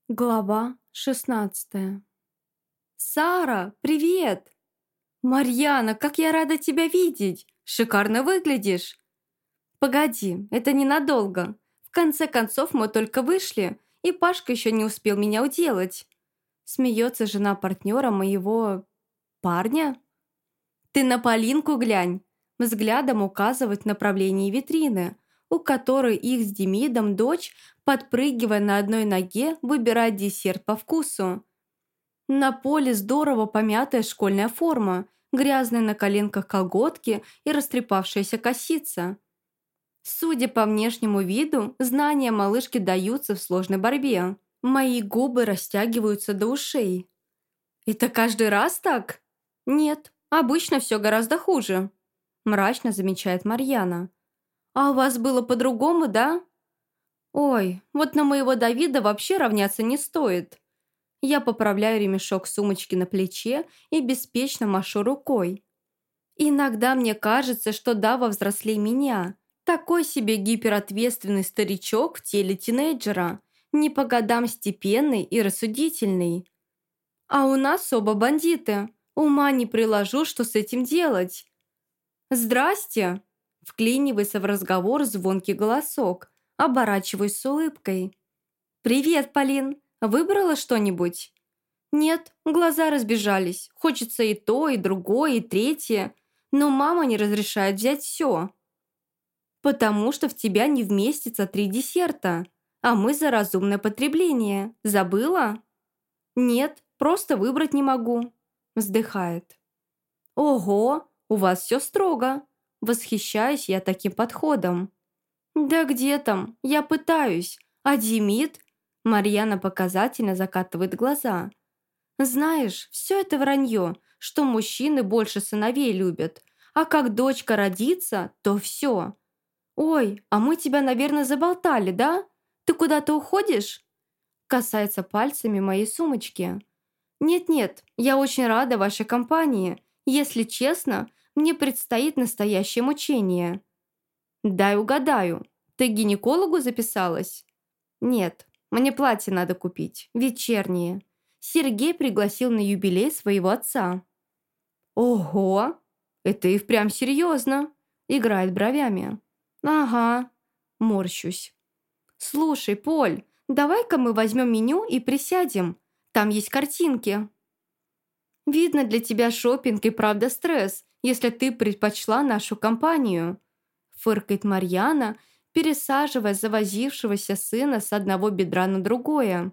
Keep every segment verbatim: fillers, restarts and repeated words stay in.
Глава шестнадцатая. «Сара, привет!» «Марьяна, как я рада тебя видеть! Шикарно выглядишь!» «Погоди, это ненадолго. В конце концов мы только вышли, и Пашка еще не успел меня уделать». Смеется жена партнера моего... парня. «Ты на Полинку глянь!» Взглядом указывает в направлении витрины, у которой их с Демидом дочь, подпрыгивая на одной ноге, выбирает десерт по вкусу. На поле здорово помятая школьная форма, грязные на коленках колготки и растрепавшаяся косица. Судя по внешнему виду, знания малышки даются в сложной борьбе. Мои губы растягиваются до ушей. «Это каждый раз так?» «Нет, обычно все гораздо хуже», – мрачно замечает Марьяна. «А у вас было по-другому, да?» «Ой, вот на моего Давида вообще равняться не стоит». Я поправляю ремешок сумочки на плече и беспечно машу рукой. Иногда мне кажется, что Дава взрослее меня. Такой себе гиперответственный старичок в теле тинейджера, не по годам степенный и рассудительный. А у нас оба бандиты. Ума не приложу, что с этим делать. «Здрасте!» – вклинивается в разговор звонкий голосок, оборачиваюсь с улыбкой. «Привет, Полин! Выбрала что-нибудь?» «Нет, глаза разбежались. Хочется и то, и другое, и третье. Но мама не разрешает взять все. Потому что в тебя не вместится три десерта, а мы за разумное потребление. Забыла?» «Нет, просто выбрать не могу», – вздыхает. «Ого, у вас все строго!» Восхищаюсь я таким подходом. «Да где там? Я пытаюсь. А Демид?» Марьяна показательно закатывает глаза. «Знаешь, все это вранье, что мужчины больше сыновей любят. А как дочка родится, то все. Ой, а мы тебя, наверное, заболтали, да? Ты куда-то уходишь?» Касается пальцами моей сумочки. «Нет-нет, я очень рада вашей компании. Если честно, мне предстоит настоящее мучение». «Дай угадаю, ты к гинекологу записалась?» «Нет, мне платье надо купить, вечернее. Сергей пригласил на юбилей своего отца». «Ого, это и впрямь серьезно», – играет бровями. «Ага», – морщусь. «Слушай, Поль, давай-ка мы возьмем меню и присядем. Там есть картинки». «Видно, для тебя шопинг и правда стресс, если ты предпочла нашу компанию», – фыркает Марьяна, пересаживая завозившегося сына с одного бедра на другое.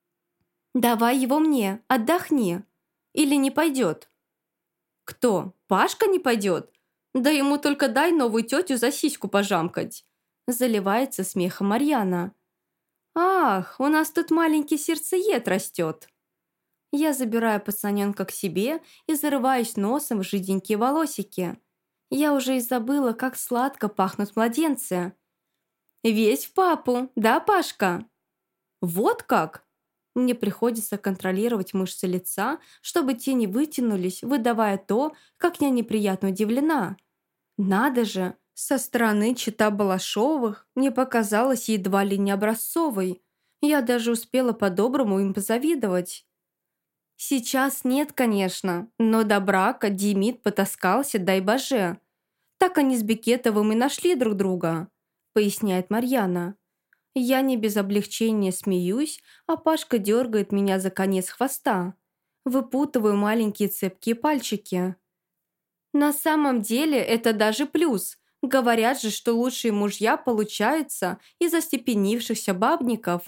«Давай его мне, отдохни. Или не пойдет?» «Кто? Пашка не пойдет? Да ему только дай новую тетю за сиську пожамкать», – заливается смехом Марьяна. «Ах, у нас тут маленький сердцеед растет». Я забираю пацаненка к себе и зарываюсь носом в жиденькие волосики. Я уже и забыла, как сладко пахнут младенцы. «Весь в папу, да, Пашка?» «Вот как?» Мне приходится контролировать мышцы лица, чтобы те не вытянулись, выдавая то, как я неприятно удивлена. Надо же, со стороны чета Балашовых мне показалось едва ли не образцовой. Я даже успела по-доброму им позавидовать. Сейчас нет, конечно, но до брака Демид потаскался, дай боже. Так они с Бекетовым и нашли друг друга, поясняет Марьяна. Я не без облегчения смеюсь, а Пашка дергает меня за конец хвоста. Выпутываю маленькие цепкие пальчики. На самом деле это даже плюс. Говорят же, что лучшие мужья получаются из остепенившихся бабников.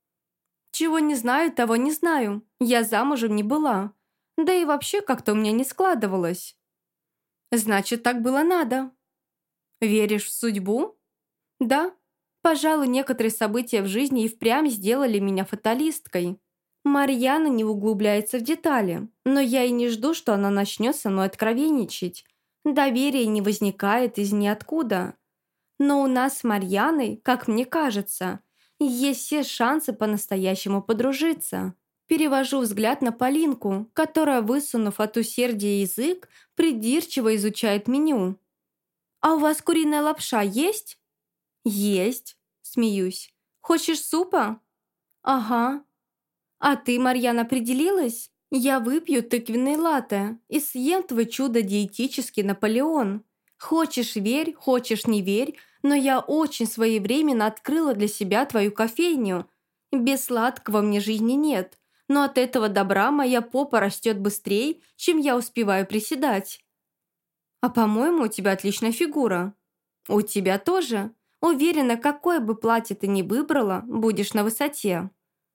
Чего не знаю, того не знаю. Я замужем не была. Да и вообще как-то у меня не складывалось. Значит, так было надо. Веришь в судьбу? Да. Пожалуй, некоторые события в жизни и впрямь сделали меня фаталисткой. Марьяна не углубляется в детали, но я и не жду, что она начнет со мной откровенничать. Доверие не возникает из ниоткуда. Но у нас с Марьяной, как мне кажется, есть все шансы по-настоящему подружиться. Перевожу взгляд на Полинку, которая, высунув от усердия язык, придирчиво изучает меню. «А у вас куриная лапша есть?» «Есть», – смеюсь. «Хочешь супа?» «Ага». А ты, Марьяна, определилась? Я выпью тыквенный латте и съем твой чудо-диетический Наполеон. Хочешь верь, хочешь не верь, но я очень своевременно открыла для себя твою кофейню. Без сладкого мне жизни нет, но от этого добра моя попа растет быстрее, чем я успеваю приседать. А по-моему, у тебя отличная фигура. У тебя тоже. Уверена, какое бы платье ты ни выбрала, будешь на высоте.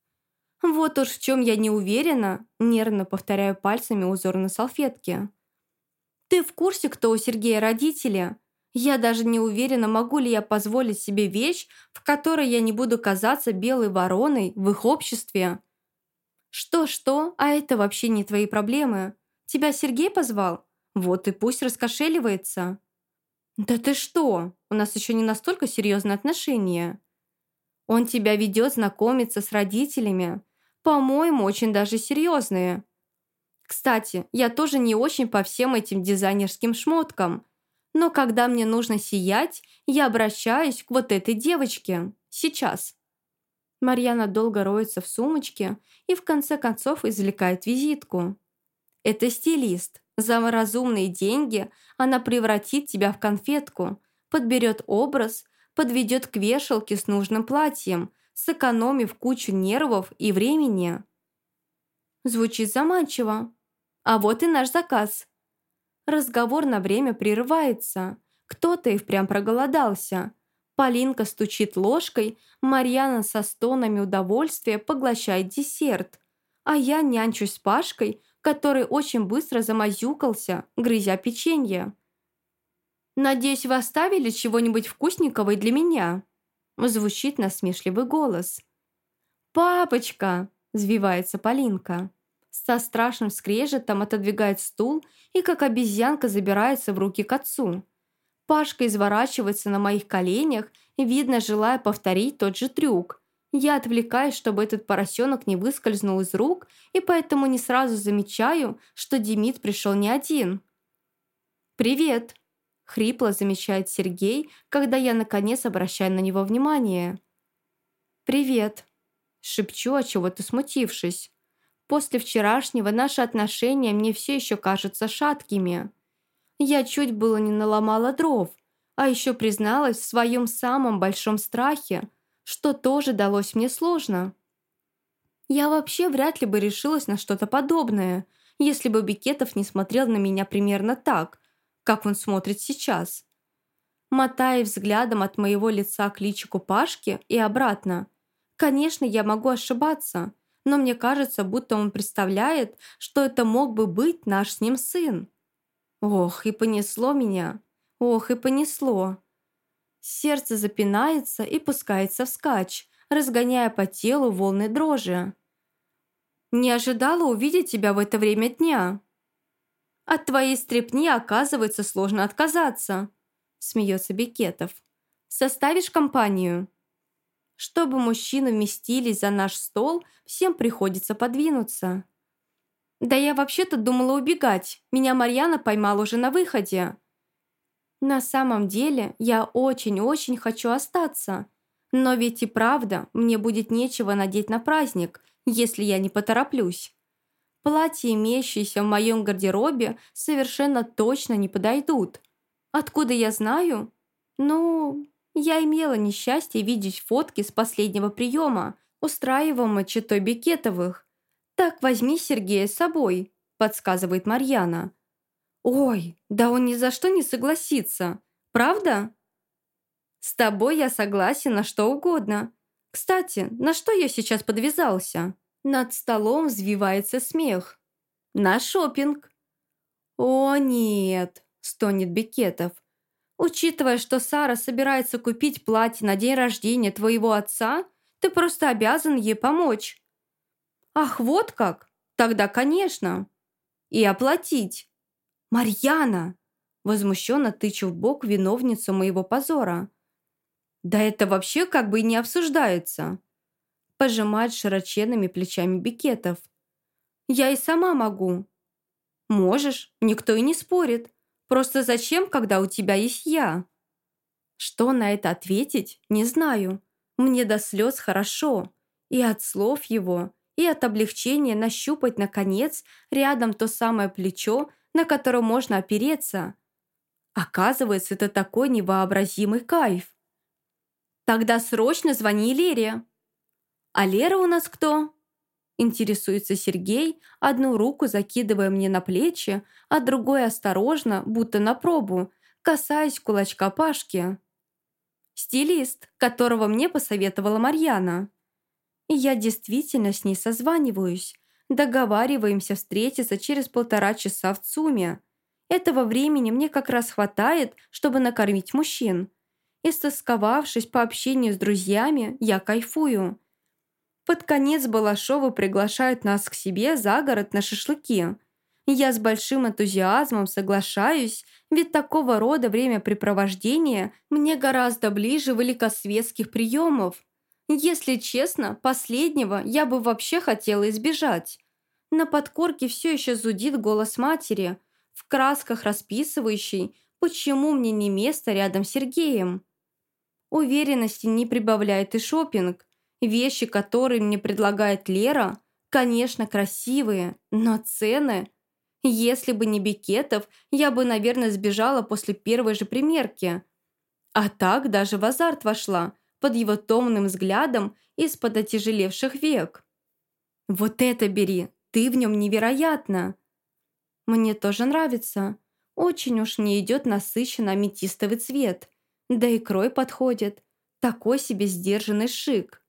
Вот уж в чем я не уверена, нервно повторяю пальцами узор на салфетке. Ты в курсе, кто у Сергея родители? Я даже не уверена, могу ли я позволить себе вещь, в которой я не буду казаться белой вороной в их обществе. Что-что, а это вообще не твои проблемы. Тебя Сергей позвал? Вот и пусть раскошеливается. Да ты что? У нас еще не настолько серьезные отношения. Он тебя ведет знакомиться с родителями. По-моему, очень даже серьезные. Кстати, я тоже не очень по всем этим дизайнерским шмоткам. Но когда мне нужно сиять, я обращаюсь к вот этой девочке. Сейчас. Марьяна долго роется в сумочке и в конце концов извлекает визитку. Это стилист. За разумные деньги она превратит тебя в конфетку, подберет образ, подведет к вешалке с нужным платьем, сэкономив кучу нервов и времени. Звучит заманчиво. А вот и наш заказ. Разговор на время прерывается. Кто-то и впрямь проголодался. Полинка стучит ложкой, Марьяна со стонами удовольствия поглощает десерт. А я нянчусь с Пашкой, который очень быстро замазюкался, грызя печенье. «Надеюсь, вы оставили чего-нибудь вкусненького и для меня?» Звучит насмешливый голос. «Папочка!» – взвивается Полинка. Со страшным скрежетом отодвигает стул и, как обезьянка, забирается в руки к отцу. Пашка изворачивается на моих коленях, видно, желая повторить тот же трюк. Я отвлекаюсь, чтобы этот поросенок не выскользнул из рук, и поэтому не сразу замечаю, что Демид пришел не один. «Привет!» – хрипло замечает Сергей, когда я наконец обращаю на него внимание. «Привет!» – шепчу, отчего-то смутившись. После вчерашнего наши отношения мне все еще кажутся шаткими. Я чуть было не наломала дров, а еще призналась в своем самом большом страхе, что тоже далось мне сложно. Я вообще вряд ли бы решилась на что-то подобное, если бы Бекетов не смотрел на меня примерно так, как он смотрит сейчас. Мотая взглядом от моего лица к личику Пашки и обратно. Конечно, я могу ошибаться, но мне кажется, будто он представляет, что это мог бы быть наш с ним сын. Ох, и понесло меня. Ох, и понесло. Сердце запинается и пускается вскачь, разгоняя по телу волны дрожи. «Не ожидала увидеть тебя в это время дня. От твоей стряпни, оказывается, сложно отказаться», смеется Бекетов. «Составишь компанию?» Чтобы мужчины вместились за наш стол, всем приходится подвинуться. «Да я вообще-то думала убегать. Меня Марьяна поймала уже на выходе». На самом деле, я очень-очень хочу остаться. Но ведь и правда, мне будет нечего надеть на праздник, если я не потороплюсь. Платья, имеющиеся в моем гардеробе, совершенно точно не подойдут. Откуда я знаю? Ну, я имела несчастье видеть фотки с последнего приема, устраиваемого четой Бекетовых. «Так возьми Сергея с собой», – подсказывает Марьяна. «Ой, да он ни за что не согласится. Правда?» «С тобой я согласен на что угодно. Кстати, на что я сейчас подвязался?» Над столом взвивается смех. «На шопинг». «О, нет», – стонет Бекетов. «Учитывая, что Сара собирается купить платье на день рождения твоего отца, ты просто обязан ей помочь». «Ах, вот как? Тогда, конечно. И оплатить». «Марьяна!» – возмущенно тычу в бок виновницу моего позора. «Да это вообще как бы и не обсуждается!» – пожимает широченными плечами Бекетов. «Я и сама могу». «Можешь, никто и не спорит. Просто зачем, когда у тебя есть я?» Что на это ответить, не знаю. Мне до слез хорошо. И от слов его, и от облегчения нащупать, наконец, рядом то самое плечо, на которое можно опереться. Оказывается, это такой невообразимый кайф. Тогда срочно звони Лере. А Лера у нас кто? Интересуется Сергей, одну руку закидывая мне на плечи, а другой осторожно, будто на пробу, касаясь кулачка Пашки. Стилист, которого мне посоветовала Марьяна. И я действительно с ней созваниваюсь. Договариваемся встретиться через полтора часа в ЦУМе. Этого времени мне как раз хватает, чтобы накормить мужчин. Истосковавшись по общению с друзьями, я кайфую. Под конец Балашовы приглашают нас к себе за город на шашлыки. Я с большим энтузиазмом соглашаюсь, ведь такого рода времяпрепровождение мне гораздо ближе великосветских приемов. Если честно, последнего я бы вообще хотела избежать. На подкорке все еще зудит голос матери, в красках расписывающей, почему мне не место рядом с Сергеем. Уверенности не прибавляет и шопинг. Вещи, которые мне предлагает Лера, конечно, красивые, но цены... Если бы не Бекетов, я бы, наверное, сбежала после первой же примерки. А так даже в азарт вошла, под его томным взглядом из-под отяжелевших век. «Вот это бери, ты в нем невероятно!» «Мне тоже нравится. Очень уж мне идет насыщенно аметистовый цвет. Да и крой подходит. Такой себе сдержанный шик.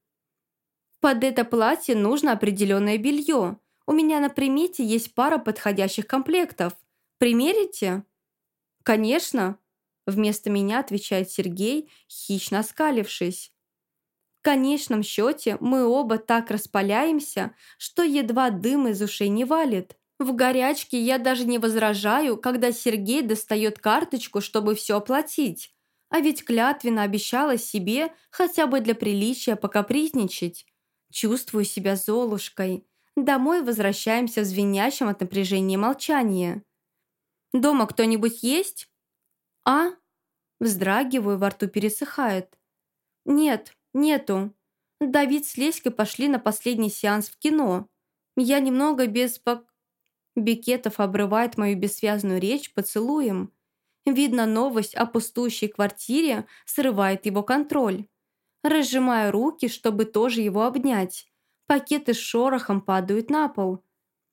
Под это платье нужно определенное белье. У меня на примете есть пара подходящих комплектов. Примерите?» «Конечно», – вместо меня отвечает Сергей, хищно оскалившись. В конечном счете мы оба так распаляемся, что едва дым из ушей не валит. В горячке я даже не возражаю, когда Сергей достает карточку, чтобы все оплатить. А ведь клятвенно обещала себе хотя бы для приличия покапризничать. Чувствую себя Золушкой. Домой возвращаемся в звенящем от напряжения молчании. «Дома кто-нибудь есть?» «А?» Вздрагиваю, во рту пересыхает. «Нет, нету. Давид с Леськой пошли на последний сеанс в кино. Я немного без пок...» Бекетов обрывает мою бессвязную речь поцелуем. Видно, новость о пустующей квартире срывает его контроль. Разжимаю руки, чтобы тоже его обнять. Пакеты с шорохом падают на пол.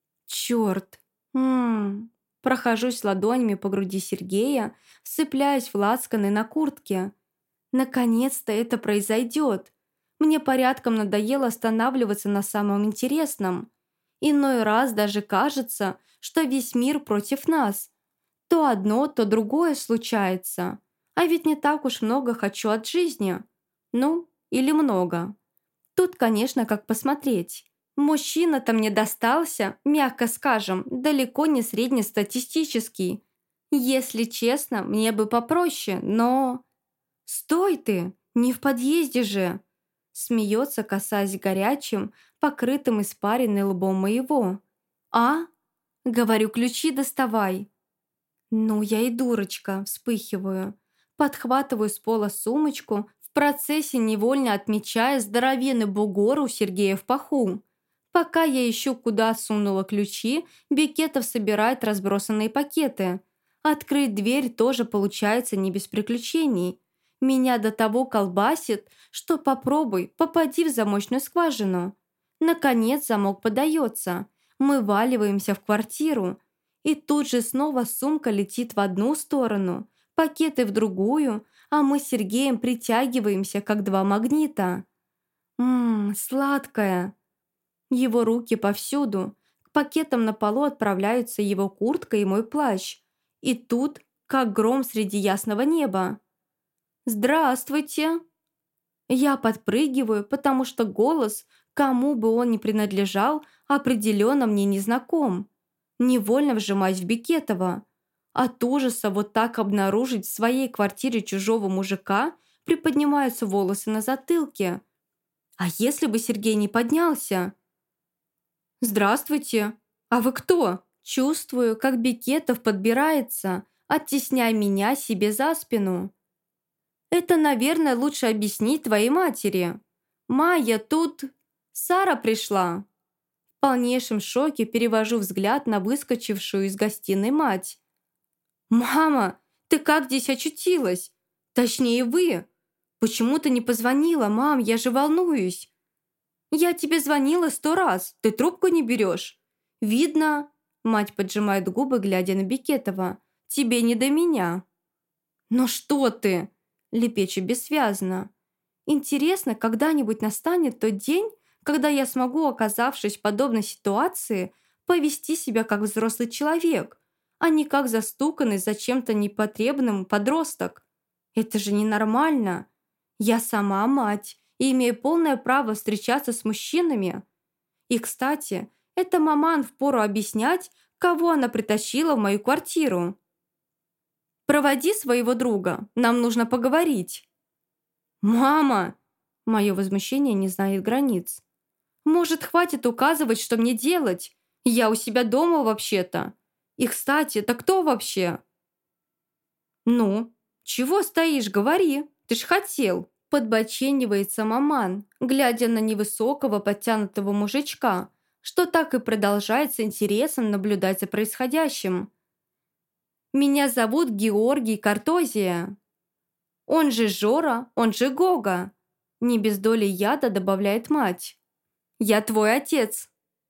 Черт! Ммм... Прохожусь ладонями по груди Сергея, вцепляясь в лацканы на куртке. Наконец-то это произойдет. Мне порядком надоело останавливаться на самом интересном. Иной раз даже кажется, что весь мир против нас. То одно, то другое случается. А ведь не так уж много хочу от жизни. Ну, или много. Тут, конечно, как посмотреть. Мужчина-то мне достался, мягко скажем, далеко не среднестатистический. Если честно, мне бы попроще, но... «Стой ты! Не в подъезде же!» Смеется, касаясь горячим, покрытым испаренной лбом моего. «А?» Говорю, ключи доставай. Ну, я и дурочка, вспыхиваю. Подхватываю с пола сумочку, в процессе невольно отмечая здоровенный бугор у Сергея в паху. Пока я ищу, куда сунула ключи, Бекетов собирает разбросанные пакеты. Открыть дверь тоже получается не без приключений. Меня до того колбасит, что попробуй, попади в замочную скважину. Наконец замок подается. Мы валиваемся в квартиру. И тут же снова сумка летит в одну сторону, пакеты в другую, а мы с Сергеем притягиваемся, как два магнита. Ммм, сладкая. Его руки повсюду. К пакетам на полу отправляются его куртка и мой плащ. И тут, как гром среди ясного неба. «Здравствуйте!» Я подпрыгиваю, потому что голос, кому бы он ни принадлежал, определенно мне не знаком. Невольно вжимаюсь в Бекетова. От ужаса вот так обнаружить в своей квартире чужого мужика приподнимаются волосы на затылке. А если бы Сергей не поднялся? «Здравствуйте! А вы кто?» Чувствую, как Бекетов подбирается, оттесняя меня себе за спину. «Это, наверное, лучше объяснить твоей матери. Майя, тут... Сара пришла!» В полнейшем шоке перевожу взгляд на выскочившую из гостиной мать. «Мама, ты как здесь очутилась? Точнее, вы. Почему ты не позвонила, мам? Я же волнуюсь». «Я тебе звонила сто раз, ты трубку не берешь. Видно...» Мать поджимает губы, глядя на Бекетова. «Тебе не до меня». «Ну что ты?» Лепечу бессвязно. «Интересно, когда-нибудь настанет тот день, когда я смогу, оказавшись в подобной ситуации, повести себя как взрослый человек, а не как застуканный за чем-то непотребным подросток. Это же ненормально. Я сама мать и имею полное право встречаться с мужчинами. И, кстати, эта маман впору объяснять, кого она притащила в мою квартиру. Проводи своего друга, нам нужно поговорить». «Мама!» Мое возмущение не знает границ. «Может, хватит указывать, что мне делать? Я у себя дома вообще-то. И, кстати, это кто вообще?» «Ну, чего стоишь, говори, ты ж хотел», подбоченивается маман, глядя на невысокого подтянутого мужичка, что так и продолжает с интересом наблюдать за происходящим. «Меня зовут Георгий Картозия. Он же Жора, он же Гога», не без доли яда добавляет мать. «Я твой отец».